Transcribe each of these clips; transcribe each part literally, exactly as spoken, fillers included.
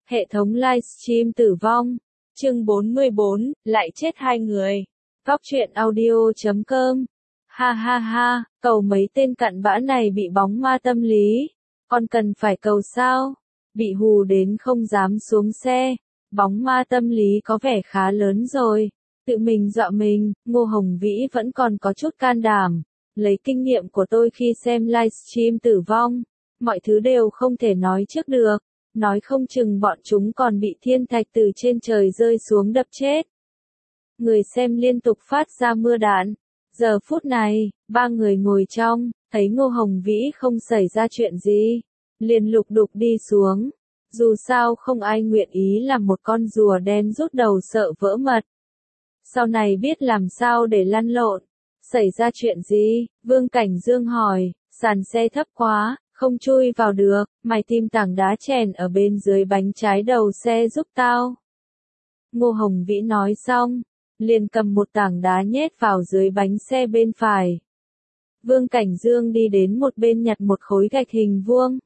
Hệ thống livestream tử vong. Chương bốn mươi bốn, lại chết hai người. Góc truyện audio chấm com. Ha ha ha, cầu mấy tên cặn bã này bị bóng ma tâm lý. Còn cần phải cầu sao? Bị hù đến không dám xuống xe. Bóng ma tâm lý có vẻ khá lớn rồi. Tự mình dọa mình, Ngô Hồng Vĩ vẫn còn có chút can đảm. Lấy kinh nghiệm của tôi khi xem livestream tử vong, mọi thứ đều không thể nói trước được. Nói không chừng bọn chúng còn bị thiên thạch từ trên trời rơi xuống đập chết. Người xem liên tục phát ra mưa đạn. Giờ phút này, ba người ngồi trong, thấy Ngô Hồng Vĩ không xảy ra chuyện gì. Liền lục đục đi xuống. Dù sao không ai nguyện ý làm một con rùa đen rút đầu sợ vỡ mật. Sau này biết làm sao để lăn lộn. Xảy ra chuyện gì? Vương Cảnh Dương hỏi, sàn xe thấp quá. Không chui vào được, mày tìm tảng đá chèn ở bên dưới bánh trái đầu xe giúp tao. Ngô Hồng Vĩ nói xong, liền cầm một tảng đá nhét vào dưới bánh xe bên phải. Vương Cảnh Dương đi đến một bên nhặt một khối gạch hình vuông.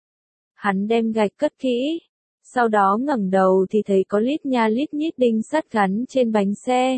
Hắn đem gạch cất kỹ, sau đó ngẩng đầu thì thấy có lít nha lít nhít đinh sắt gắn trên bánh xe.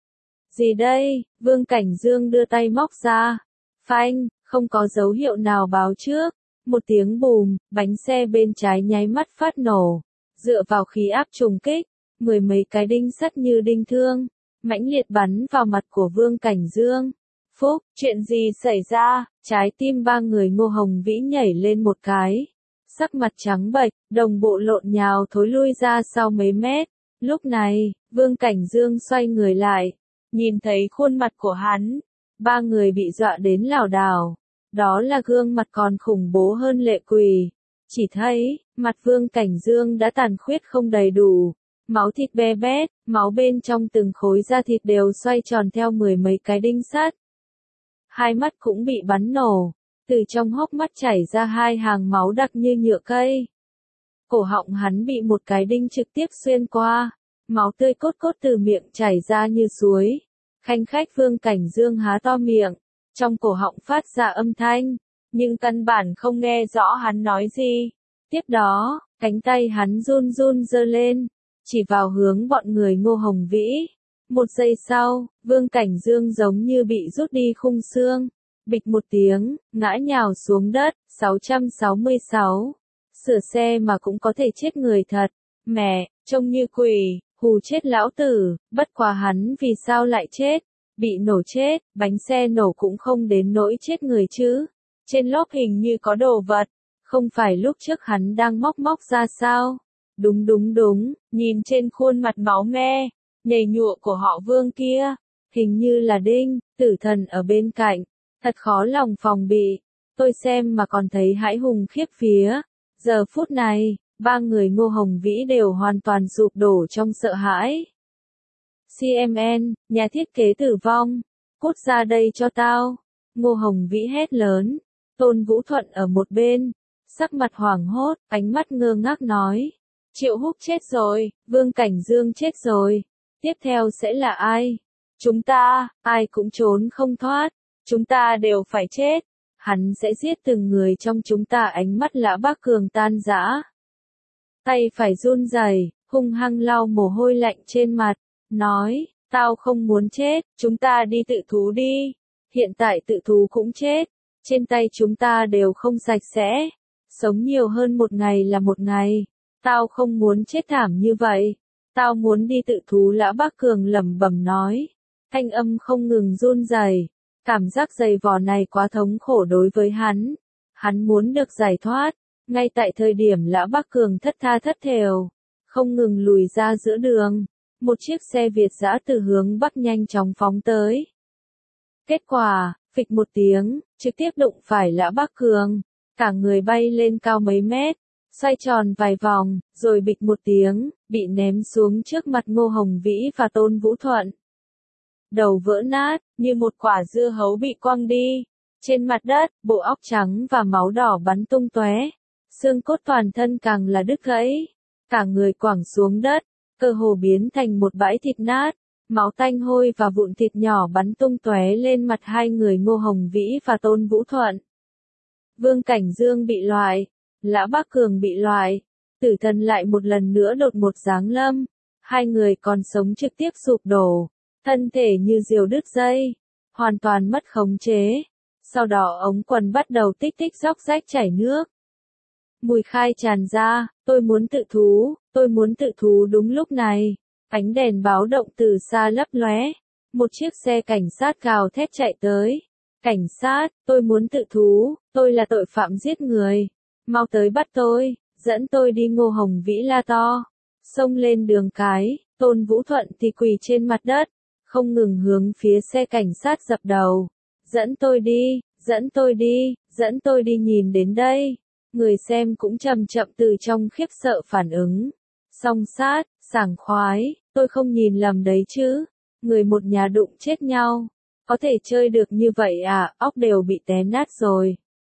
Gì đây? Vương Cảnh Dương đưa tay móc ra. Phanh, không có dấu hiệu nào báo trước. Một tiếng bùm, bánh xe bên trái nháy mắt phát nổ. Dựa vào khí áp trùng kích, mười mấy cái đinh sắt như đinh thương, mãnh liệt bắn vào mặt của Vương Cảnh Dương. Phúc, chuyện gì xảy ra? Trái tim ba người Ngô Hồng Vĩ nhảy lên một cái. Sắc mặt trắng bệch, đồng bộ lộn nhào thối lui ra sau mấy mét. Lúc này, Vương Cảnh Dương xoay người lại, nhìn thấy khuôn mặt của hắn. Ba người bị dọa đến lảo đảo. Đó là gương mặt còn khủng bố hơn lệ quỷ. Chỉ thấy, mặt Vương Cảnh Dương đã tàn khuyết không đầy đủ. Máu thịt be bét, máu bên trong từng khối da thịt đều xoay tròn theo mười mấy cái đinh sắt. Hai mắt cũng bị bắn nổ. Từ trong hốc mắt chảy ra hai hàng máu đặc như nhựa cây. Cổ họng hắn bị một cái đinh trực tiếp xuyên qua. Máu tươi cốt cốt từ miệng chảy ra như suối. Khanh khách Vương Cảnh Dương há to miệng. Trong cổ họng phát ra âm thanh, nhưng căn bản không nghe rõ hắn nói gì. Tiếp đó, cánh tay hắn run run giơ lên, chỉ vào hướng bọn người Ngô Hồng Vĩ. Một giây sau, Vương Cảnh Dương giống như bị rút đi khung xương. Bịch một tiếng, ngã nhào xuống đất. sáu trăm sáu mươi sáu. Sửa xe mà cũng có thể chết người thật. Mẹ, trông như quỷ, hù chết lão tử, bất quá hắn vì sao lại chết? Bị nổ chết, bánh xe nổ cũng không đến nỗi chết người chứ. Trên lốp hình như có đồ vật. Không phải lúc trước hắn đang móc móc ra sao? Đúng đúng đúng, nhìn trên khuôn mặt máu me, nhầy nhụa của họ Vương kia. Hình như là Đinh, tử thần ở bên cạnh. Thật khó lòng phòng bị. Tôi xem mà còn thấy hãi hùng khiếp vía. Giờ phút này, ba người Ngô Hồng Vĩ đều hoàn toàn sụp đổ trong sợ hãi. xê em en, nhà thiết kế tử vong. Cút ra đây cho tao. Ngô Hồng Vĩ hét lớn. Tôn Vũ Thuận ở một bên. Sắc mặt hoảng hốt, ánh mắt ngơ ngác nói. Triệu Húc chết rồi, Vương Cảnh Dương chết rồi. Tiếp theo sẽ là ai? Chúng ta, ai cũng trốn không thoát. Chúng ta đều phải chết. Hắn sẽ giết từng người trong chúng ta. Ánh mắt Lã Bác Cường tan rã. Tay phải run rẩy, hung hăng lau mồ hôi lạnh trên mặt. Nói, tao không muốn chết, chúng ta đi tự thú đi. Hiện tại tự thú cũng chết. Trên tay chúng ta đều không sạch sẽ. Sống nhiều hơn một ngày là một ngày. Tao không muốn chết thảm như vậy. Tao muốn đi tự thú. Lã Bác Cường lẩm bẩm nói. Thanh âm không ngừng run rẩy. Cảm giác dày vò này quá thống khổ đối với hắn. Hắn muốn được giải thoát. Ngay tại thời điểm Lã Bác Cường thất tha thất thểu, không ngừng lùi ra giữa đường. Một chiếc xe Việt dã từ hướng Bắc nhanh chóng phóng tới. Kết quả, phịch một tiếng, trực tiếp đụng phải Lã Bác Cường. Cả người bay lên cao mấy mét, xoay tròn vài vòng, rồi bịch một tiếng, bị ném xuống trước mặt Ngô Hồng Vĩ và Tôn Vũ Thuận. Đầu vỡ nát, như một quả dưa hấu bị quăng đi. Trên mặt đất, bộ óc trắng và máu đỏ bắn tung tóe. Xương cốt toàn thân càng là đứt gãy. Cả người quẳng xuống đất, cơ hồ biến thành một bãi thịt nát. Máu tanh hôi và vụn thịt nhỏ bắn tung tóe lên mặt hai người Ngô Hồng Vĩ và Tôn Vũ Thuận. Vương Cảnh Dương bị loại. Lã Bác Cường bị loại. Tử thần lại một lần nữa đột một giáng lâm. Hai người còn sống trực tiếp sụp đổ. Thân thể như diều đứt dây. Hoàn toàn mất khống chế. Sau đó ống quần bắt đầu tích tích róc rách chảy nước. Mùi khai tràn ra, tôi muốn tự thú, tôi muốn tự thú đúng lúc này. Ánh đèn báo động từ xa lấp lóe. Một chiếc xe cảnh sát gào thét chạy tới. Cảnh sát, tôi muốn tự thú, tôi là tội phạm giết người. Mau tới bắt tôi, dẫn tôi đi. Ngô Hồng Vĩ la to. Xông lên đường cái, Tôn Vũ Thuận thì quỳ trên mặt đất. Không ngừng hướng phía xe cảnh sát dập đầu. Dẫn tôi đi, dẫn tôi đi, dẫn tôi đi nhìn đến đây. Người xem cũng chậm chậm từ trong khiếp sợ phản ứng. Song sát, sảng khoái, tôi không nhìn lầm đấy chứ. Người một nhà đụng chết nhau. Có thể chơi được như vậy à, óc đều bị té nát rồi.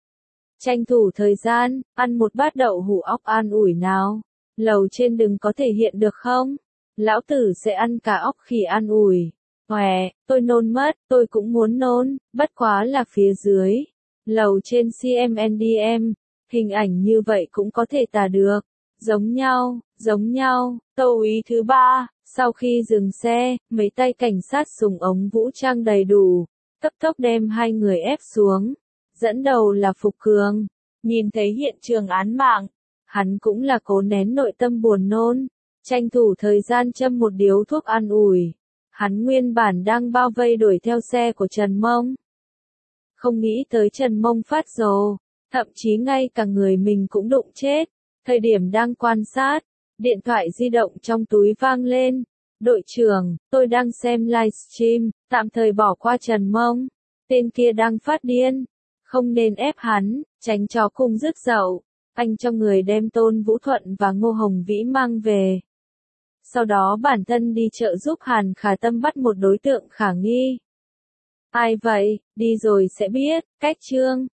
Tranh thủ thời gian, ăn một bát đậu hũ óc an ủi nào. Lầu trên đừng có thể hiện được không? Lão tử sẽ ăn cả óc khỉ an ủi. Hòe, tôi nôn mất, tôi cũng muốn nôn, bất quá là phía dưới. Lầu trên xê em en đê em, hình ảnh như vậy cũng có thể tả được. Giống nhau, giống nhau, tàu úy thứ ba, sau khi dừng xe, mấy tay cảnh sát súng ống vũ trang đầy đủ, cấp tốc đem hai người ép xuống. Dẫn đầu là Phục Cường, nhìn thấy hiện trường án mạng, hắn cũng là cố nén nội tâm buồn nôn, tranh thủ thời gian châm một điếu thuốc an ủi. Hắn nguyên bản đang bao vây đuổi theo xe của Trần Mông. Không nghĩ tới Trần Mông phát rồ, thậm chí ngay cả người mình cũng đụng chết. Thời điểm đang quan sát, điện thoại di động trong túi vang lên. Đội trưởng, tôi đang xem livestream, tạm thời bỏ qua Trần Mông. Tên kia đang phát điên. Không nên ép hắn, tránh chó cùng rứt dậu. Anh cho người đem Tôn Vũ Thuận và Ngô Hồng Vĩ mang về. Sau đó bản thân đi chợ giúp Hàn Khả Tâm bắt một đối tượng khả nghi. Ai vậy, đi rồi sẽ biết, cách chương.